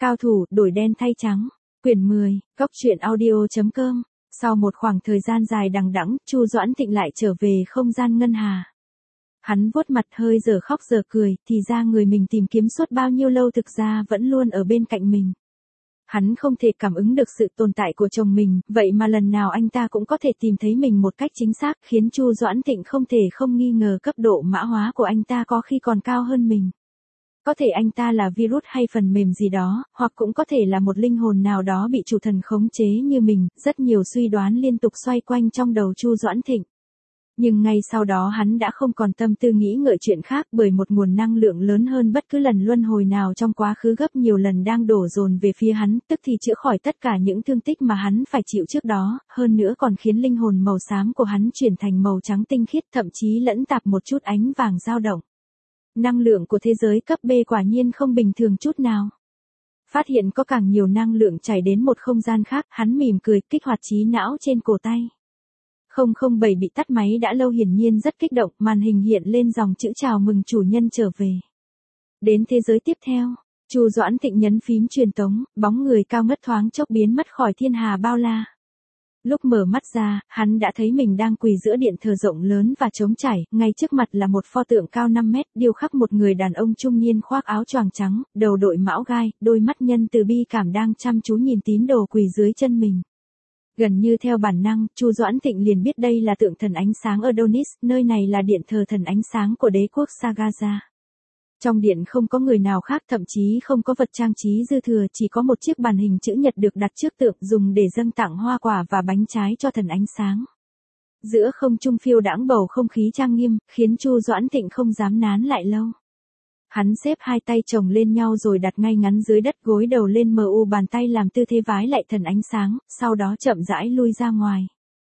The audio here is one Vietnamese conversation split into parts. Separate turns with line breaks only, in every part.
Cao thủ, đổi đen thay trắng. Quyển 10, Góc truyện audio.com. Sau một khoảng thời gian dài đằng đẵng, Chu Doãn Thịnh lại trở về không gian ngân hà. Hắn vuốt mặt hơi giờ khóc giờ cười, thì ra người mình tìm kiếm suốt bao nhiêu lâu thực ra vẫn luôn ở bên cạnh mình. Hắn không thể cảm ứng được sự tồn tại của chồng mình, vậy mà lần nào anh ta cũng có thể tìm thấy mình một cách chính xác, khiến Chu Doãn Thịnh không thể không nghi ngờ cấp độ mã hóa của anh ta có khi còn cao hơn mình. Có thể anh ta là virus hay phần mềm gì đó, hoặc cũng có thể là một linh hồn nào đó bị chủ thần khống chế như mình, rất nhiều suy đoán liên tục xoay quanh trong đầu Chu Doãn Thịnh. Nhưng ngay sau đó hắn đã không còn tâm tư nghĩ ngợi chuyện khác, bởi một nguồn năng lượng lớn hơn bất cứ lần luân hồi nào trong quá khứ gấp nhiều lần đang đổ dồn về phía hắn, tức thì chữa khỏi tất cả những thương tích mà hắn phải chịu trước đó, hơn nữa còn khiến linh hồn màu xám của hắn chuyển thành màu trắng tinh khiết, thậm chí lẫn tạp một chút ánh vàng dao động. Năng lượng của thế giới cấp B quả nhiên không bình thường chút nào. Phát hiện có càng nhiều năng lượng chảy đến một không gian khác, hắn mỉm cười, kích hoạt trí não trên cổ tay. 007 bị tắt máy đã lâu, hiển nhiên rất kích động, màn hình hiện lên dòng chữ chào mừng chủ nhân trở về. Đến thế giới tiếp theo, Chu Doãn Thịnh nhấn phím truyền tống, bóng người cao ngất thoáng chốc biến mất khỏi thiên hà bao la. Lúc mở mắt ra, hắn đã thấy mình đang quỳ giữa điện thờ rộng lớn và trống trải, ngay trước mặt là một pho tượng cao 5 mét, điêu khắc một người đàn ông trung niên khoác áo choàng trắng, đầu đội mão gai, đôi mắt nhân từ bi cảm đang chăm chú nhìn tín đồ quỳ dưới chân mình. Gần như theo bản năng, Chu Doãn Thịnh liền biết đây là tượng thần ánh sáng Adonis, nơi này là điện thờ thần ánh sáng của đế quốc Sagaza. Trong điện không có người nào khác, thậm chí không có vật trang trí dư thừa, chỉ có một chiếc bàn hình chữ nhật được đặt trước tượng dùng để dâng tặng hoa quả và bánh trái cho thần ánh sáng. Giữa không trung phiêu đãng bầu không khí trang nghiêm, khiến Chu Doãn Thịnh không dám nán lại lâu. Hắn xếp hai tay chồng lên nhau rồi đặt ngay ngắn dưới đất, gối đầu lên bàn tay làm tư thế vái lạy thần ánh sáng, sau đó chậm rãi lui ra ngoài.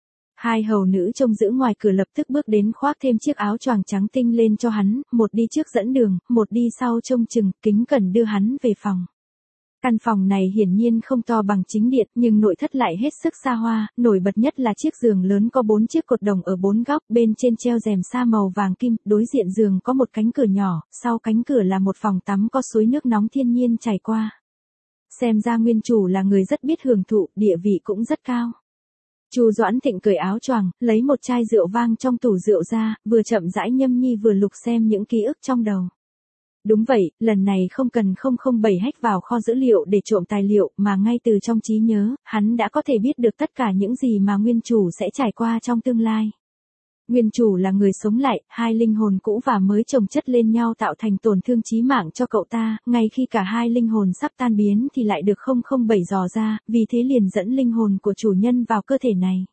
Hai hầu nữ trông giữ ngoài cửa lập tức bước đến khoác thêm chiếc áo choàng trắng tinh lên cho hắn, một đi trước dẫn đường, một đi sau trông chừng, kính cẩn đưa hắn về phòng. Căn phòng này hiển nhiên không to bằng chính điện, nhưng nội thất lại hết sức xa hoa, nổi bật nhất là chiếc giường lớn có 4 chiếc cột đồng ở 4 góc, bên trên treo rèm sa màu vàng kim, đối diện giường có một cánh cửa nhỏ, sau cánh cửa là một phòng tắm có suối nước nóng thiên nhiên chảy qua. Xem ra nguyên chủ là người rất biết hưởng thụ, địa vị cũng rất cao. Chu Doãn Thịnh cởi áo choàng, lấy một chai rượu vang trong tủ rượu ra, vừa chậm rãi nhâm nhi vừa lục xem những ký ức trong đầu. Đúng vậy, lần này không cần 007 hack vào kho dữ liệu để trộm tài liệu, mà ngay từ trong trí nhớ, hắn đã có thể biết được tất cả những gì mà nguyên chủ sẽ trải qua trong tương lai. Nguyên chủ là người sống lại, hai linh hồn cũ và mới chồng chất lên nhau tạo thành tổn thương chí mạng cho cậu ta, ngay khi cả hai linh hồn sắp tan biến thì lại được 007 dò ra, vì thế liền dẫn linh hồn của chủ nhân vào cơ thể này.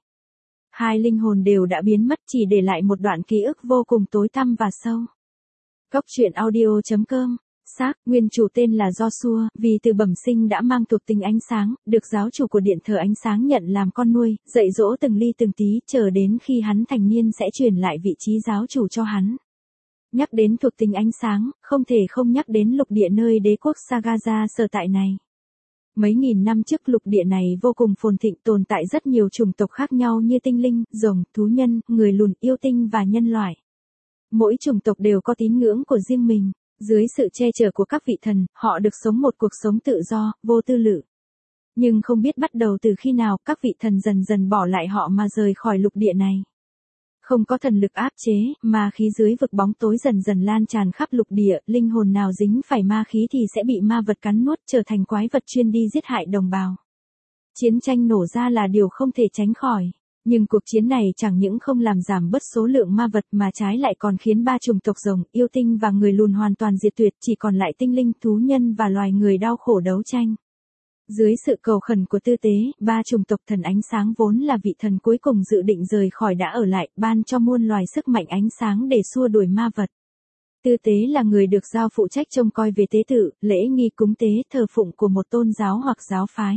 Hai linh hồn đều đã biến mất, chỉ để lại một đoạn ký ức vô cùng tối tăm và sâu. Góc truyện audio.com. Xác, nguyên chủ tên là Joshua, vì từ bẩm sinh đã mang thuộc tính ánh sáng, được giáo chủ của điện thờ ánh sáng nhận làm con nuôi, dạy dỗ từng ly từng tí, chờ đến khi hắn thành niên sẽ truyền lại vị trí giáo chủ cho hắn. Nhắc đến thuộc tính ánh sáng, không thể không nhắc đến lục địa nơi đế quốc Sagaza sở tại này. Mấy nghìn năm trước lục địa này vô cùng phồn thịnh, tồn tại rất nhiều chủng tộc khác nhau như tinh linh, rồng, thú nhân, người lùn, yêu tinh và nhân loại. Mỗi chủng tộc đều có tín ngưỡng của riêng mình. Dưới sự che chở của các vị thần, họ được sống một cuộc sống tự do, vô tư lự. Nhưng không biết bắt đầu từ khi nào, các vị thần dần dần bỏ lại họ mà rời khỏi lục địa này. Không có thần lực áp chế, ma khí dưới vực bóng tối dần dần lan tràn khắp lục địa, linh hồn nào dính phải ma khí thì sẽ bị ma vật cắn nuốt, trở thành quái vật chuyên đi giết hại đồng bào. Chiến tranh nổ ra là điều không thể tránh khỏi. Nhưng cuộc chiến này chẳng những không làm giảm bớt số lượng ma vật mà trái lại còn khiến ba chủng tộc rồng, yêu tinh và người lùn hoàn toàn diệt tuyệt, chỉ còn lại tinh linh, thú nhân và loài người đau khổ đấu tranh. Dưới sự cầu khẩn của tư tế, ba chủng tộc thần ánh sáng vốn là vị thần cuối cùng dự định rời khỏi đã ở lại, ban cho muôn loài sức mạnh ánh sáng để xua đuổi ma vật. Tư tế là người được giao phụ trách trông coi về tế tự, lễ nghi cúng tế, thờ phụng của một tôn giáo hoặc giáo phái.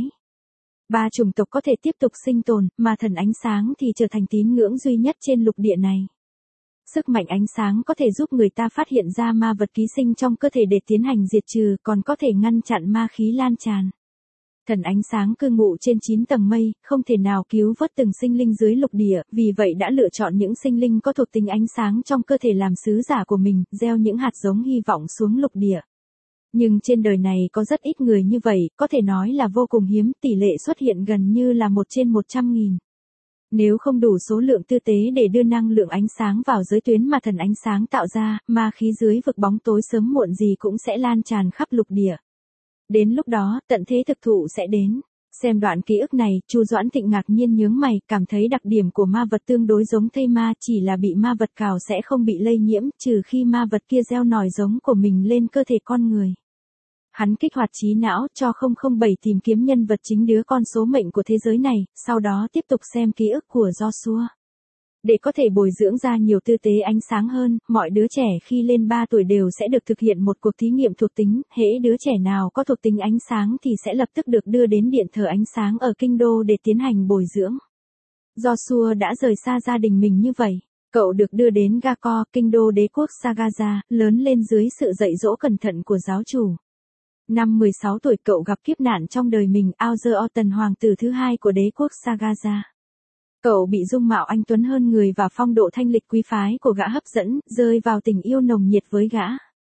Ba chủng tộc có thể tiếp tục sinh tồn, mà thần ánh sáng thì trở thành tín ngưỡng duy nhất trên lục địa này. Sức mạnh ánh sáng có thể giúp người ta phát hiện ra ma vật ký sinh trong cơ thể để tiến hành diệt trừ, còn có thể ngăn chặn ma khí lan tràn. Thần ánh sáng cư ngụ trên 9 tầng mây, không thể nào cứu vớt từng sinh linh dưới lục địa, vì vậy đã lựa chọn những sinh linh có thuộc tính ánh sáng trong cơ thể làm sứ giả của mình, gieo những hạt giống hy vọng xuống lục địa. Nhưng trên đời này có rất ít người như vậy, có thể nói là vô cùng hiếm, tỷ lệ xuất hiện gần như là 1/100.000. Nếu không đủ số lượng tư tế để đưa năng lượng ánh sáng vào giới tuyến mà thần ánh sáng tạo ra, ma khí dưới vực bóng tối sớm muộn gì cũng sẽ lan tràn khắp lục địa. Đến lúc đó, tận thế thực thụ sẽ đến. Xem đoạn ký ức này, Chu Doãn Thịnh ngạc nhiên nhướng mày, cảm thấy đặc điểm của ma vật tương đối giống thây ma, chỉ là bị ma vật cào sẽ không bị lây nhiễm, trừ khi ma vật kia gieo nòi giống của mình lên cơ thể con người. Hắn kích hoạt trí não cho 007 tìm kiếm nhân vật chính đứa con số mệnh của thế giới này, sau đó tiếp tục xem ký ức của Joshua. Để có thể bồi dưỡng ra nhiều tư tế ánh sáng hơn, mọi đứa trẻ khi lên 3 tuổi đều sẽ được thực hiện một cuộc thí nghiệm thuộc tính, hễ đứa trẻ nào có thuộc tính ánh sáng thì sẽ lập tức được đưa đến điện thờ ánh sáng ở kinh đô để tiến hành bồi dưỡng. Joshua đã rời xa gia đình mình như vậy. Cậu được đưa đến Gakor, kinh đô đế quốc Sagaza, lớn lên dưới sự dạy dỗ cẩn thận của giáo chủ. Năm 16 tuổi cậu gặp kiếp nạn trong đời mình, Auser Orton hoàng tử thứ hai của đế quốc Sagaza. Cậu bị dung mạo anh tuấn hơn người và phong độ thanh lịch quý phái của gã hấp dẫn, rơi vào tình yêu nồng nhiệt với gã.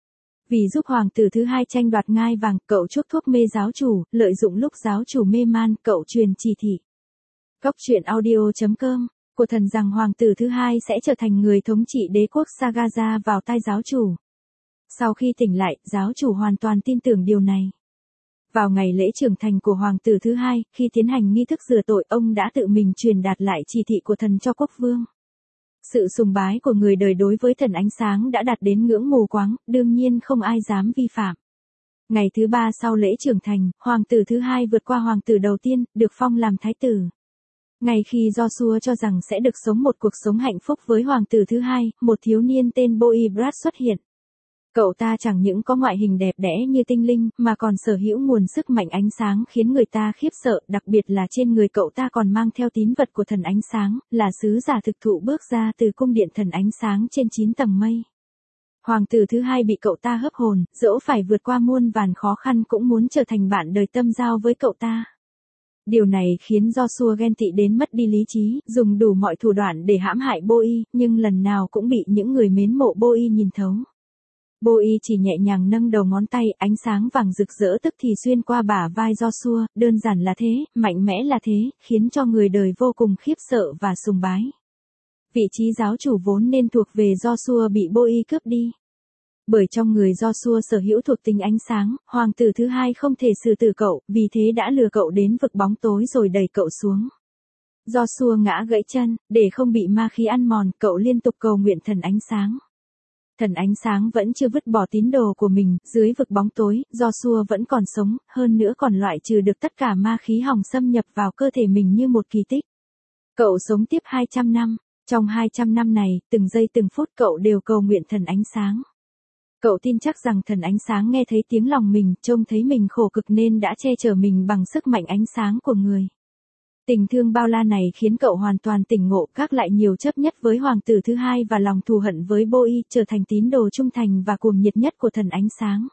Vì giúp hoàng tử thứ hai tranh đoạt ngai vàng, cậu chuốc thuốc mê giáo chủ, lợi dụng lúc giáo chủ mê man, cậu truyền chỉ thị. Góc truyện audio.com của thần rằng hoàng tử thứ hai sẽ trở thành người thống trị đế quốc Sagaza vào tay giáo chủ. Sau khi tỉnh lại, giáo chủ hoàn toàn tin tưởng điều này. Vào ngày lễ trưởng thành của hoàng tử thứ hai, khi tiến hành nghi thức rửa tội, ông đã tự mình truyền đạt lại chỉ thị của thần cho quốc vương. Sự sùng bái của người đời đối với thần ánh sáng đã đạt đến ngưỡng mù quáng, đương nhiên không ai dám vi phạm. Ngày thứ 3 sau lễ trưởng thành, hoàng tử thứ hai vượt qua hoàng tử đầu tiên, được phong làm thái tử. Ngay khi Joshua cho rằng sẽ được sống một cuộc sống hạnh phúc với hoàng tử thứ hai, một thiếu niên tên Boy Brad xuất hiện. Cậu ta chẳng những có ngoại hình đẹp đẽ như tinh linh, mà còn sở hữu nguồn sức mạnh ánh sáng khiến người ta khiếp sợ, đặc biệt là trên người cậu ta còn mang theo tín vật của thần ánh sáng, là sứ giả thực thụ bước ra từ cung điện thần ánh sáng trên 9 tầng mây. Hoàng tử thứ hai bị cậu ta hấp hồn, dẫu phải vượt qua muôn vàn khó khăn cũng muốn trở thành bạn đời tâm giao với cậu ta. Điều này khiến Joshua ghen tị đến mất đi lý trí, dùng đủ mọi thủ đoạn để hãm hại Boy, nhưng lần nào cũng bị những người mến mộ Boy nhìn thấu. Boy chỉ nhẹ nhàng nâng đầu ngón tay, ánh sáng vàng rực rỡ tức thì xuyên qua bả vai Joshua, đơn giản là thế, mạnh mẽ là thế, khiến cho người đời vô cùng khiếp sợ và sùng bái. Vị trí giáo chủ vốn nên thuộc về Joshua bị Boy cướp đi. Bởi trong người Joshua sở hữu thuộc tính ánh sáng, hoàng tử thứ hai không thể xử tử cậu, vì thế đã lừa cậu đến vực bóng tối rồi đẩy cậu xuống. Joshua ngã gãy chân, để không bị ma khí ăn mòn, cậu liên tục cầu nguyện thần ánh sáng. Thần ánh sáng vẫn chưa vứt bỏ tín đồ của mình, dưới vực bóng tối, Joshua vẫn còn sống, hơn nữa còn loại trừ được tất cả ma khí hỏng xâm nhập vào cơ thể mình như một kỳ tích. Cậu sống tiếp 200 năm, trong 200 năm này, từng giây từng phút cậu đều cầu nguyện thần ánh sáng. Cậu tin chắc rằng thần ánh sáng nghe thấy tiếng lòng mình, trông thấy mình khổ cực nên đã che chở mình bằng sức mạnh ánh sáng của người. Tình thương bao la này khiến cậu hoàn toàn tỉnh ngộ, gác lại nhiều chấp nhất với hoàng tử thứ hai và lòng thù hận với Boy, trở thành tín đồ trung thành và cuồng nhiệt nhất của thần ánh sáng.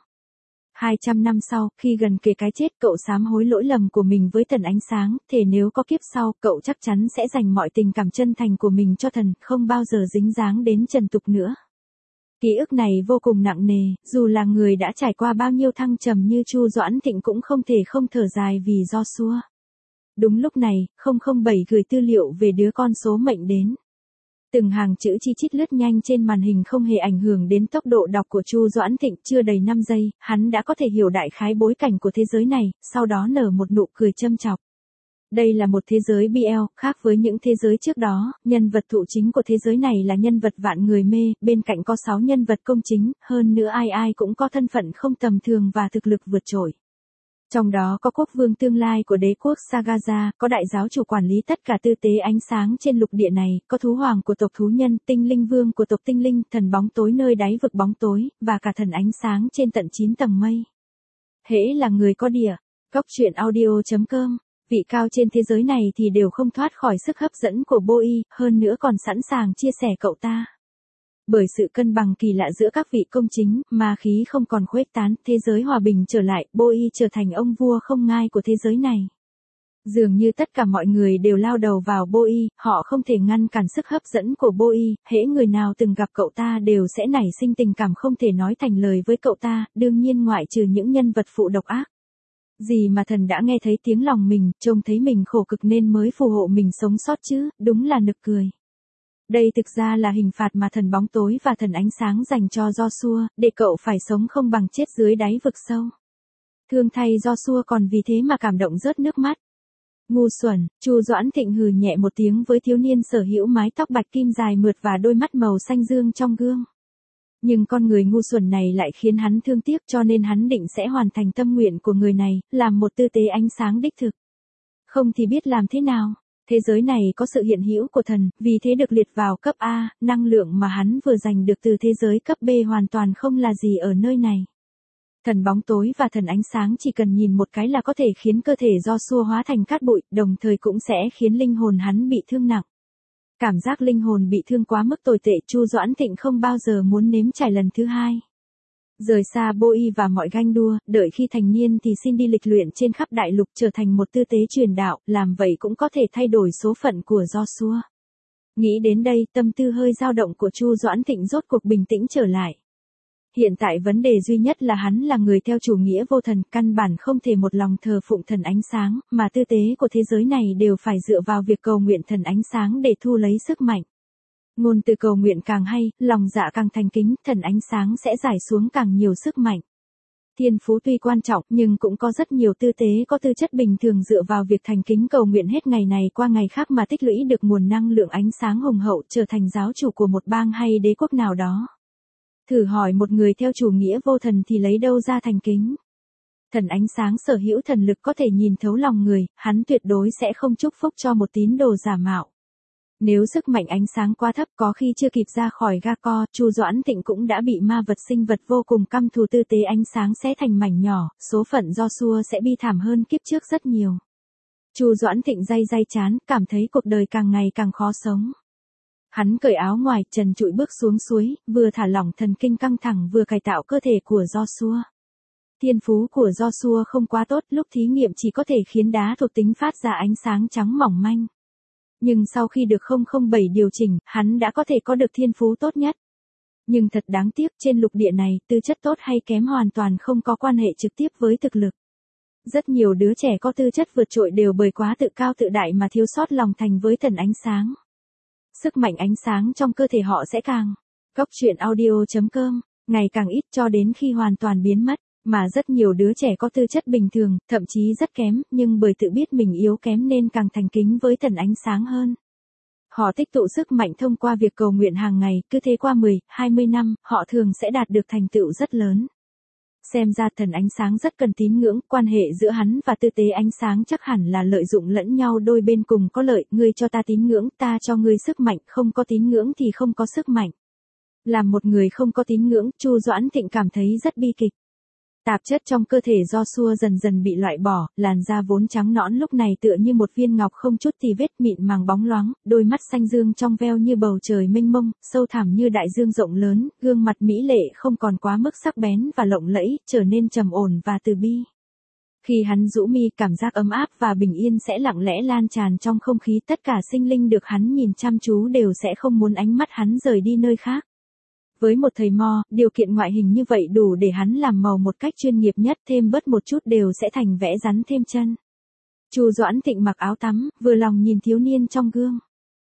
200 năm sau, khi gần kề cái chết, cậu sám hối lỗi lầm của mình với thần ánh sáng, thề nếu có kiếp sau, cậu chắc chắn sẽ dành mọi tình cảm chân thành của mình cho thần, không bao giờ dính dáng đến trần tục nữa. Ký ức này vô cùng nặng nề, dù là người đã trải qua bao nhiêu thăng trầm như Chu Doãn Thịnh cũng không thể không thở dài vì Joshua. Đúng lúc này, 007 gửi tư liệu về đứa con số mệnh đến. Từng hàng chữ chi chít lướt nhanh trên màn hình không hề ảnh hưởng đến tốc độ đọc của Chu Doãn Thịnh, chưa đầy 5 giây, hắn đã có thể hiểu đại khái bối cảnh của thế giới này, sau đó nở một nụ cười châm chọc. Đây là một thế giới BL, khác với những thế giới trước đó, nhân vật thụ chính của thế giới này là nhân vật vạn người mê, bên cạnh có 6 nhân vật công chính, hơn nữa ai ai cũng có thân phận không tầm thường và thực lực vượt trội. Trong đó có quốc vương tương lai của đế quốc Sagaza, có đại giáo chủ quản lý tất cả tư tế ánh sáng trên lục địa này, có thú hoàng của tộc thú nhân, tinh linh vương của tộc tinh linh, thần bóng tối nơi đáy vực bóng tối, và cả thần ánh sáng trên tận 9 tầng mây. Hễ là người có địa, góc truyện audio.com, vị cao trên thế giới này thì đều không thoát khỏi sức hấp dẫn của Boy, hơn nữa còn sẵn sàng chia sẻ cậu ta. Bởi sự cân bằng kỳ lạ giữa các vị công chính, ma khí không còn khuếch tán, thế giới hòa bình trở lại, Boy trở thành ông vua không ngai của thế giới này. Dường như tất cả mọi người đều lao đầu vào Bowie, họ không thể ngăn cản sức hấp dẫn của Bowie, hễ người nào từng gặp cậu ta đều sẽ nảy sinh tình cảm không thể nói thành lời với cậu ta, đương nhiên ngoại trừ những nhân vật phụ độc ác. Gì mà thần đã nghe thấy tiếng lòng mình, trông thấy mình khổ cực nên mới phù hộ mình sống sót chứ, đúng là nực cười. Đây thực ra là hình phạt mà thần bóng tối và thần ánh sáng dành cho Joshua, để cậu phải sống không bằng chết dưới đáy vực sâu. Thương thay Joshua còn vì thế mà cảm động rớt nước mắt. Ngu xuẩn, Chu Doãn Thịnh hừ nhẹ một tiếng với thiếu niên sở hữu mái tóc bạch kim dài mượt và đôi mắt màu xanh dương trong gương. Nhưng con người ngu xuẩn này lại khiến hắn thương tiếc cho nên hắn định sẽ hoàn thành tâm nguyện của người này, làm một tư tế ánh sáng đích thực. Không thì biết làm thế nào. Thế giới này có sự hiện hữu của thần, vì thế được liệt vào cấp A, năng lượng mà hắn vừa giành được từ thế giới cấp B hoàn toàn không là gì ở nơi này. Thần bóng tối và thần ánh sáng chỉ cần nhìn một cái là có thể khiến cơ thể Joshua hóa thành cát bụi, đồng thời cũng sẽ khiến linh hồn hắn bị thương nặng. Cảm giác linh hồn bị thương quá mức tồi tệ, Chu Doãn Thịnh không bao giờ muốn nếm trải lần thứ hai. Rời xa Bowie và mọi ganh đua, đợi khi thành niên thì xin đi lịch luyện trên khắp đại lục trở thành một tư tế truyền đạo, làm vậy cũng có thể thay đổi số phận của Joshua. Nghĩ đến đây, tâm tư hơi dao động của Chu Doãn Thịnh rốt cuộc bình tĩnh trở lại. Hiện tại vấn đề duy nhất là hắn là người theo chủ nghĩa vô thần, căn bản không thể một lòng thờ phụng thần ánh sáng, mà tư tế của thế giới này đều phải dựa vào việc cầu nguyện thần ánh sáng để thu lấy sức mạnh. Ngôn từ cầu nguyện càng hay, lòng dạ càng thành kính, thần ánh sáng sẽ giải xuống càng nhiều sức mạnh. Thiên phú tuy quan trọng, nhưng cũng có rất nhiều tư tế có tư chất bình thường dựa vào việc thành kính cầu nguyện hết ngày này qua ngày khác mà tích lũy được nguồn năng lượng ánh sáng hùng hậu trở thành giáo chủ của một bang hay đế quốc nào đó. Thử hỏi một người theo chủ nghĩa vô thần thì lấy đâu ra thành kính? Thần ánh sáng sở hữu thần lực có thể nhìn thấu lòng người, hắn tuyệt đối sẽ không chúc phúc cho một tín đồ giả mạo. Nếu sức mạnh ánh sáng quá thấp có khi chưa kịp ra khỏi ga co, Chu Doãn Thịnh cũng đã bị ma vật sinh vật vô cùng căm thù tư tế ánh sáng xé thành mảnh nhỏ, số phận Joshua sẽ bi thảm hơn kiếp trước rất nhiều. Chu Doãn Thịnh day chán, cảm thấy cuộc đời càng ngày càng khó sống. Hắn cởi áo ngoài, trần trụi bước xuống suối, vừa thả lỏng thần kinh căng thẳng vừa cải tạo cơ thể của Joshua. Thiên phú của Joshua không quá tốt, lúc thí nghiệm chỉ có thể khiến đá thuộc tính phát ra ánh sáng trắng mỏng manh. Nhưng sau khi được 007 điều chỉnh, hắn đã có thể có được thiên phú tốt nhất. Nhưng thật đáng tiếc, trên lục địa này, tư chất tốt hay kém hoàn toàn không có quan hệ trực tiếp với thực lực. Rất nhiều đứa trẻ có tư chất vượt trội đều bởi quá tự cao tự đại mà thiếu sót lòng thành với thần ánh sáng. Sức mạnh ánh sáng trong cơ thể họ sẽ càng. Góc truyện audio.com, ngày càng ít cho đến khi hoàn toàn biến mất. Mà rất nhiều đứa trẻ có tư chất bình thường, thậm chí rất kém, nhưng bởi tự biết mình yếu kém nên càng thành kính với thần ánh sáng hơn. Họ tích tụ sức mạnh thông qua việc cầu nguyện hàng ngày, cứ thế qua 10, 20 năm, họ thường sẽ đạt được thành tựu rất lớn. Xem ra thần ánh sáng rất cần tín ngưỡng, quan hệ giữa hắn và tư tế ánh sáng chắc hẳn là lợi dụng lẫn nhau, đôi bên cùng có lợi, ngươi cho ta tín ngưỡng, ta cho ngươi sức mạnh, không có tín ngưỡng thì không có sức mạnh. Làm một người không có tín ngưỡng, Chu Doãn Thịnh cảm thấy rất bi kịch. Tạp chất trong cơ thể Joshua dần dần bị loại bỏ, làn da vốn trắng nõn lúc này tựa như một viên ngọc không chút tì vết, mịn màng bóng loáng, đôi mắt xanh dương trong veo như bầu trời mênh mông, sâu thẳm như đại dương rộng lớn, gương mặt mỹ lệ không còn quá mức sắc bén và lộng lẫy, trở nên trầm ổn và từ bi. Khi hắn rũ mi, cảm giác ấm áp và bình yên sẽ lặng lẽ lan tràn trong không khí, tất cả sinh linh được hắn nhìn chăm chú đều sẽ không muốn ánh mắt hắn rời đi nơi khác. Với một thầy mo, điều kiện ngoại hình như vậy đủ để hắn làm màu một cách chuyên nghiệp nhất, thêm bớt một chút đều sẽ thành vẽ rắn thêm chân. Chu Doãn Thịnh mặc áo tắm, vừa lòng nhìn thiếu niên trong gương.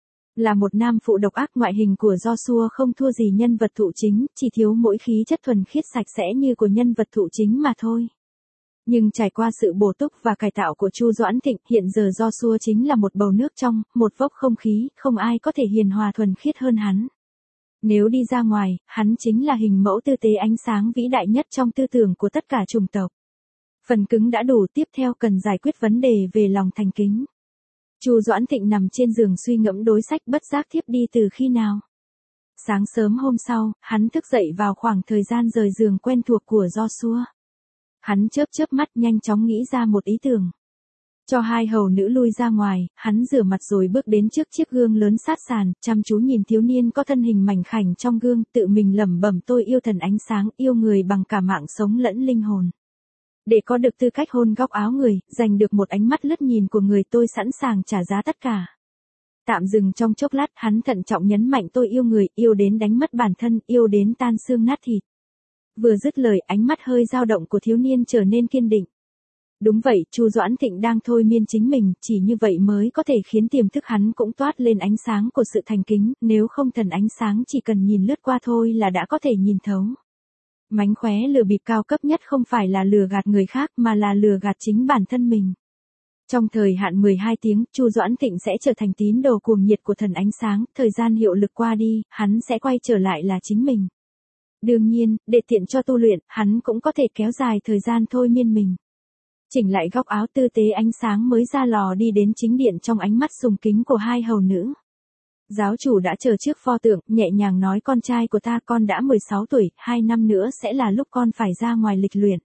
Là một nam phụ độc ác, ngoại hình của Joshua không thua gì nhân vật thụ chính, chỉ thiếu mỗi khí chất thuần khiết sạch sẽ như của nhân vật thụ chính mà thôi. Nhưng trải qua sự bổ túc và cải tạo của Chu Doãn Thịnh, hiện giờ Joshua chính là một bầu nước trong, một vốc không khí, không ai có thể hiền hòa thuần khiết hơn hắn. Nếu đi ra ngoài, hắn chính là hình mẫu tư tế ánh sáng vĩ đại nhất trong tư tưởng của tất cả chủng tộc. Phần cứng đã đủ, tiếp theo cần giải quyết vấn đề về lòng thành kính. Chu Doãn Thịnh nằm trên giường suy ngẫm đối sách, bất giác thiếp đi từ khi nào. Sáng sớm hôm sau, hắn thức dậy vào khoảng thời gian rời giường quen thuộc của Joshua. Hắn chớp mắt nhanh chóng nghĩ ra một ý tưởng. Cho hai hầu nữ lui ra ngoài, hắn rửa mặt rồi bước đến trước chiếc gương lớn sát sàn, chăm chú nhìn thiếu niên có thân hình mảnh khảnh trong gương, tự mình lẩm bẩm, tôi yêu thần ánh sáng, yêu người bằng cả mạng sống lẫn linh hồn. Để có được tư cách hôn góc áo người, giành được một ánh mắt lướt nhìn của người, tôi sẵn sàng trả giá tất cả. Tạm dừng trong chốc lát, hắn thận trọng nhấn mạnh, tôi yêu người, yêu đến đánh mất bản thân, yêu đến tan xương nát thịt. Vừa dứt lời, ánh mắt hơi dao động của thiếu niên trở nên kiên định. Đúng vậy, Chu Doãn Thịnh đang thôi miên chính mình, chỉ như vậy mới có thể khiến tiềm thức hắn cũng toát lên ánh sáng của sự thành kính, nếu không thần ánh sáng chỉ cần nhìn lướt qua thôi là đã có thể nhìn thấu. Mánh khóe lừa bịp cao cấp nhất không phải là lừa gạt người khác mà là lừa gạt chính bản thân mình. Trong thời hạn 12 tiếng, Chu Doãn Thịnh sẽ trở thành tín đồ cuồng nhiệt của thần ánh sáng, thời gian hiệu lực qua đi, hắn sẽ quay trở lại là chính mình. Đương nhiên, để tiện cho tu luyện, hắn cũng có thể kéo dài thời gian thôi miên mình. Chỉnh lại góc áo tư tế, ánh sáng mới ra lò đi đến chính điện trong ánh mắt sùng kính của hai hầu nữ. Giáo chủ đã chờ trước pho tượng, nhẹ nhàng nói, con trai của ta, con đã 16 tuổi, 2 năm nữa sẽ là lúc con phải ra ngoài lịch luyện.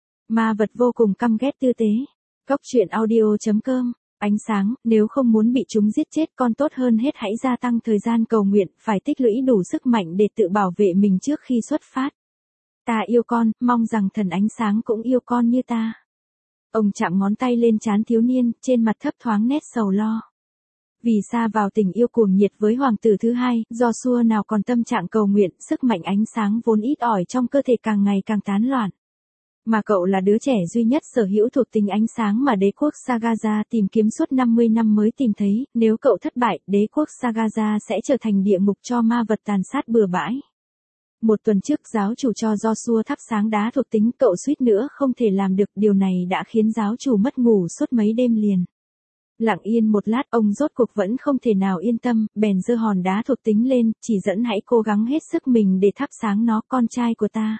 Ma vật vô cùng căm ghét tư tế. Góc truyện audio.com. Ánh sáng, nếu không muốn bị chúng giết chết, con tốt hơn hết hãy gia tăng thời gian cầu nguyện, phải tích lũy đủ sức mạnh để tự bảo vệ mình trước khi xuất phát. Ta yêu con, mong rằng thần ánh sáng cũng yêu con như ta. Ông chạm ngón tay lên trán thiếu niên, trên mặt thấp thoáng nét sầu lo. Vì xa vào tình yêu cuồng nhiệt với hoàng tử thứ hai, Joshua nào còn tâm trạng cầu nguyện, sức mạnh ánh sáng vốn ít ỏi trong cơ thể càng ngày càng tán loạn. Mà cậu là đứa trẻ duy nhất sở hữu thuộc tính ánh sáng mà đế quốc Sagaza tìm kiếm suốt 50 năm mới tìm thấy, nếu cậu thất bại, đế quốc Sagaza sẽ trở thành địa ngục cho ma vật tàn sát bừa bãi. Một tuần trước giáo chủ cho Joshua thắp sáng đá thuộc tính, cậu suýt nữa không thể làm được, điều này đã khiến giáo chủ mất ngủ suốt mấy đêm liền. Lặng yên một lát, ông rốt cuộc vẫn không thể nào yên tâm, bèn giơ hòn đá thuộc tính lên, chỉ dẫn hãy cố gắng hết sức mình để thắp sáng nó, con trai của ta.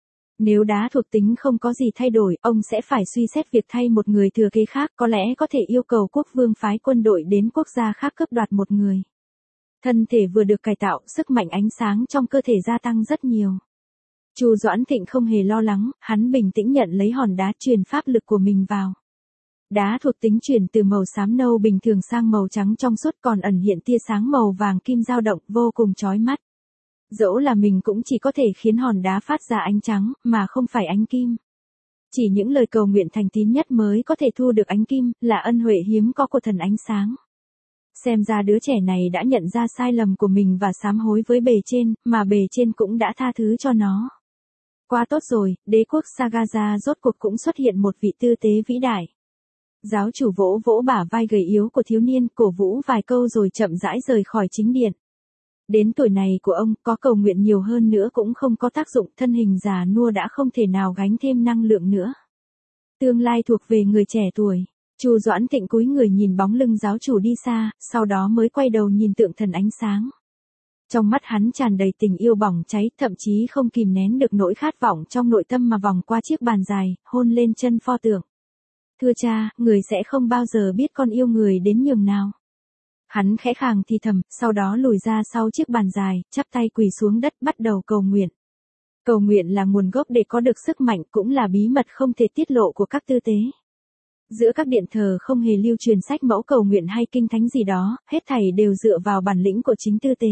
Nếu đá thuộc tính không có gì thay đổi, ông sẽ phải suy xét việc thay một người thừa kế khác, có lẽ có thể yêu cầu quốc vương phái quân đội đến quốc gia khác cướp đoạt một người. Thân thể vừa được cải tạo, sức mạnh ánh sáng trong cơ thể gia tăng rất nhiều. Chu Doãn Thịnh không hề lo lắng, hắn bình tĩnh nhận lấy hòn đá, truyền pháp lực của mình vào. Đá thuộc tính chuyển từ màu xám nâu bình thường sang màu trắng trong suốt, còn ẩn hiện tia sáng màu vàng kim dao động, vô cùng chói mắt. Dẫu là mình cũng chỉ có thể khiến hòn đá phát ra ánh trắng, mà không phải ánh kim. Chỉ những lời cầu nguyện thành tín nhất mới có thể thu được ánh kim, là ân huệ hiếm có của thần ánh sáng. Xem ra đứa trẻ này đã nhận ra sai lầm của mình và sám hối với bề trên, mà bề trên cũng đã tha thứ cho nó. Quá tốt rồi, đế quốc Sagaza rốt cuộc cũng xuất hiện một vị tư tế vĩ đại. Giáo chủ vỗ vỗ bả vai gầy yếu của thiếu niên, cổ vũ vài câu rồi chậm rãi rời khỏi chính điện. Đến tuổi này của ông, có cầu nguyện nhiều hơn nữa cũng không có tác dụng, thân hình già nua đã không thể nào gánh thêm năng lượng nữa. Tương lai thuộc về người trẻ tuổi. Chu Doãn Thịnh cúi người nhìn bóng lưng giáo chủ đi xa, sau đó mới quay đầu nhìn tượng thần ánh sáng. Trong mắt hắn tràn đầy tình yêu bỏng cháy, thậm chí không kìm nén được nỗi khát vọng trong nội tâm mà vòng qua chiếc bàn dài, hôn lên chân pho tượng. Thưa cha, người sẽ không bao giờ biết con yêu người đến nhường nào. Hắn khẽ khàng thì thầm, sau đó lùi ra sau chiếc bàn dài, chắp tay quỳ xuống đất bắt đầu cầu nguyện. Cầu nguyện là nguồn gốc để có được sức mạnh, cũng là bí mật không thể tiết lộ của các tư tế. Giữa các điện thờ không hề lưu truyền sách mẫu cầu nguyện hay kinh thánh gì đó, hết thảy đều dựa vào bản lĩnh của chính tư tế.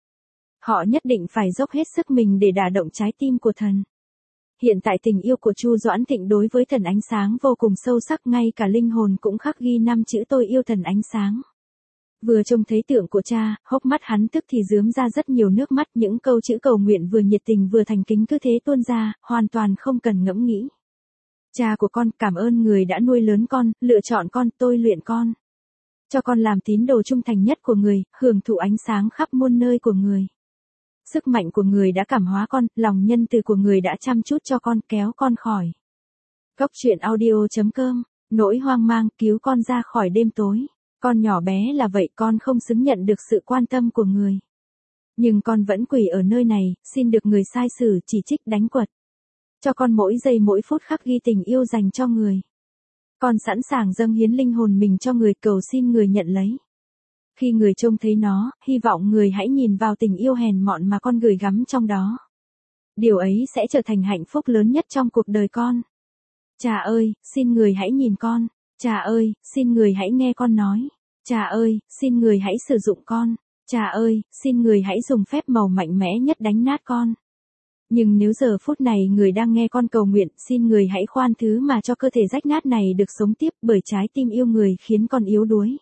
Họ nhất định phải dốc hết sức mình để đả động trái tim của thần. Hiện tại tình yêu của Chu Doãn Thịnh đối với thần ánh sáng vô cùng sâu sắc, ngay cả linh hồn cũng khắc ghi 5 chữ tôi yêu thần ánh sáng. Vừa trông thấy tượng của cha, hốc mắt hắn tức thì rướm ra rất nhiều nước mắt, những câu chữ cầu nguyện vừa nhiệt tình vừa thành kính cứ thế tuôn ra, hoàn toàn không cần ngẫm nghĩ. Cha của con, cảm ơn người đã nuôi lớn con, lựa chọn con, tôi luyện con. Cho con làm tín đồ trung thành nhất của người, hưởng thụ ánh sáng khắp muôn nơi của người. Sức mạnh của người đã cảm hóa con, lòng nhân từ của người đã chăm chút cho con, kéo con khỏi. Góc truyện audio.com. Nỗi hoang mang cứu con ra khỏi đêm tối. Con nhỏ bé là vậy, con không xứng nhận được sự quan tâm của người. Nhưng con vẫn quỳ ở nơi này, xin được người sai xử, chỉ trích, đánh quật. Cho con mỗi giây mỗi phút khắc ghi tình yêu dành cho người. Con sẵn sàng dâng hiến linh hồn mình cho người, cầu xin người nhận lấy. Khi người trông thấy nó, hy vọng người hãy nhìn vào tình yêu hèn mọn mà con gửi gắm trong đó. Điều ấy sẽ trở thành hạnh phúc lớn nhất trong cuộc đời con. Cha ơi, xin người hãy nhìn con. Cha ơi, xin người hãy nghe con nói. Cha ơi, xin người hãy sử dụng con. Cha ơi, xin người hãy dùng phép màu mạnh mẽ nhất đánh nát con. Nhưng nếu giờ phút này người đang nghe con cầu nguyện, xin người hãy khoan thứ mà cho cơ thể rách nát này được sống tiếp, bởi trái tim yêu người khiến con yếu đuối.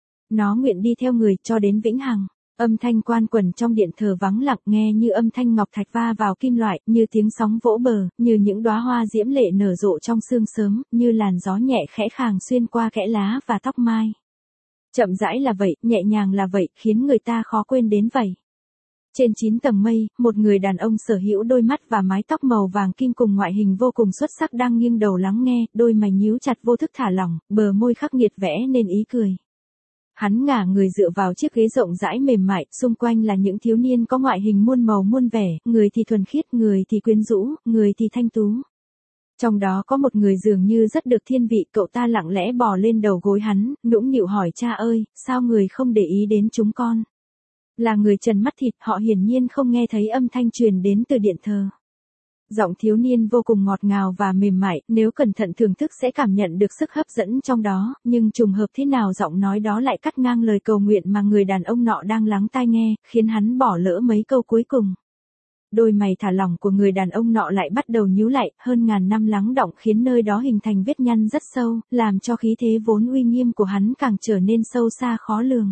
Nó nguyện đi theo người cho đến vĩnh hằng. Âm thanh quan quẩn trong điện thờ vắng lặng, nghe như âm thanh ngọc thạch va vào kim loại, như tiếng sóng vỗ bờ, như những đóa hoa diễm lệ nở rộ trong sương sớm, như làn gió nhẹ khẽ khàng xuyên qua kẽ lá và tóc mai. Chậm rãi là vậy, nhẹ nhàng là vậy, khiến người ta khó quên đến vậy. Trên 9 tầng mây, một người đàn ông sở hữu đôi mắt và mái tóc màu vàng kim cùng ngoại hình vô cùng xuất sắc đang nghiêng đầu lắng nghe, đôi mày nhíu chặt vô thức thả lỏng, bờ môi khắc nghiệt vẽ nên ý cười. Hắn ngả người dựa vào chiếc ghế rộng rãi mềm mại, xung quanh là những thiếu niên có ngoại hình muôn màu muôn vẻ, người thì thuần khiết, người thì quyến rũ, người thì thanh tú. Trong đó có một người dường như rất được thiên vị, cậu ta lặng lẽ bò lên đầu gối hắn, nũng nịu hỏi: cha ơi, sao người không để ý đến chúng con? Là người trần mắt thịt, họ hiển nhiên không nghe thấy âm thanh truyền đến từ điện thờ. Giọng thiếu niên vô cùng ngọt ngào và mềm mại, nếu cẩn thận thưởng thức sẽ cảm nhận được sức hấp dẫn trong đó, nhưng trùng hợp thế nào giọng nói đó lại cắt ngang lời cầu nguyện mà người đàn ông nọ đang lắng tai nghe, khiến hắn bỏ lỡ mấy câu cuối cùng. Đôi mày thả lỏng của người đàn ông nọ lại bắt đầu nhíu lại, hơn ngàn năm lắng đọng khiến nơi đó hình thành vết nhăn rất sâu, làm cho khí thế vốn uy nghiêm của hắn càng trở nên sâu xa khó lường.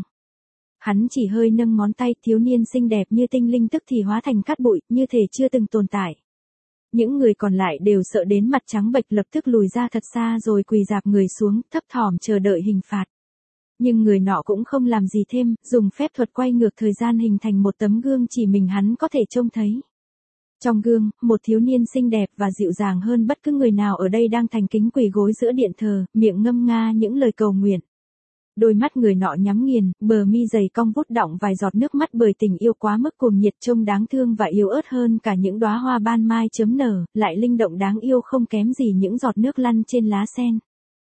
Hắn chỉ hơi nâng ngón tay, thiếu niên xinh đẹp như tinh linh tức thì hóa thành cát bụi, như thể chưa từng tồn tại. Những người còn lại đều sợ đến mặt trắng bệch, lập tức lùi ra thật xa rồi quỳ rạp người xuống, thấp thỏm chờ đợi hình phạt. Nhưng người nọ cũng không làm gì thêm, dùng phép thuật quay ngược thời gian hình thành một tấm gương chỉ mình hắn có thể trông thấy. Trong gương, một thiếu niên xinh đẹp và dịu dàng hơn bất cứ người nào ở đây đang thành kính quỳ gối giữa điện thờ, miệng ngâm nga những lời cầu nguyện. Đôi mắt người nọ nhắm nghiền, bờ mi dày cong vút đọng vài giọt nước mắt bởi tình yêu quá mức cuồng nhiệt, trông đáng thương và yếu ớt hơn cả những đóa hoa ban mai chớm nở, lại linh động đáng yêu không kém gì những giọt nước lăn trên lá sen.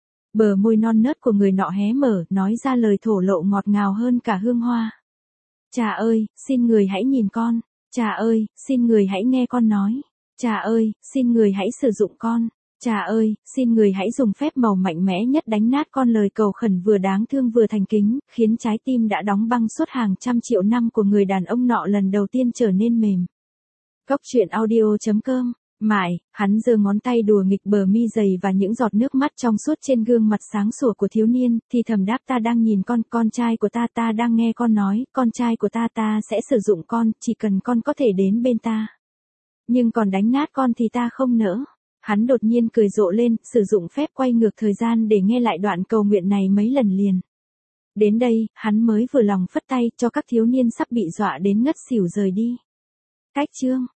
Bờ môi non nớt của người nọ hé mở, nói ra lời thổ lộ ngọt ngào hơn cả hương hoa. Cha ơi, xin người hãy nhìn con. Cha ơi, xin người hãy nghe con nói. Cha ơi, xin người hãy sử dụng con. Cha ơi, xin người hãy dùng phép màu mạnh mẽ nhất đánh nát con. Lời cầu khẩn vừa đáng thương vừa thành kính, khiến trái tim đã đóng băng suốt hàng trăm triệu năm của người đàn ông nọ lần đầu tiên trở nên mềm. Cốc truyện audio.com. Mãi, hắn giơ ngón tay đùa nghịch bờ mi dày và những giọt nước mắt trong suốt trên gương mặt sáng sủa của thiếu niên, thì thầm đáp: ta đang nhìn con trai của ta đang nghe con nói, con trai của ta sẽ sử dụng con, chỉ cần con có thể đến bên ta. Nhưng còn đánh nát con thì ta không nỡ. Hắn đột nhiên cười rộ lên, sử dụng phép quay ngược thời gian để nghe lại đoạn cầu nguyện này mấy lần liền. Đến đây, hắn mới vừa lòng phất tay cho các thiếu niên sắp bị dọa đến ngất xỉu rời đi. Cách chương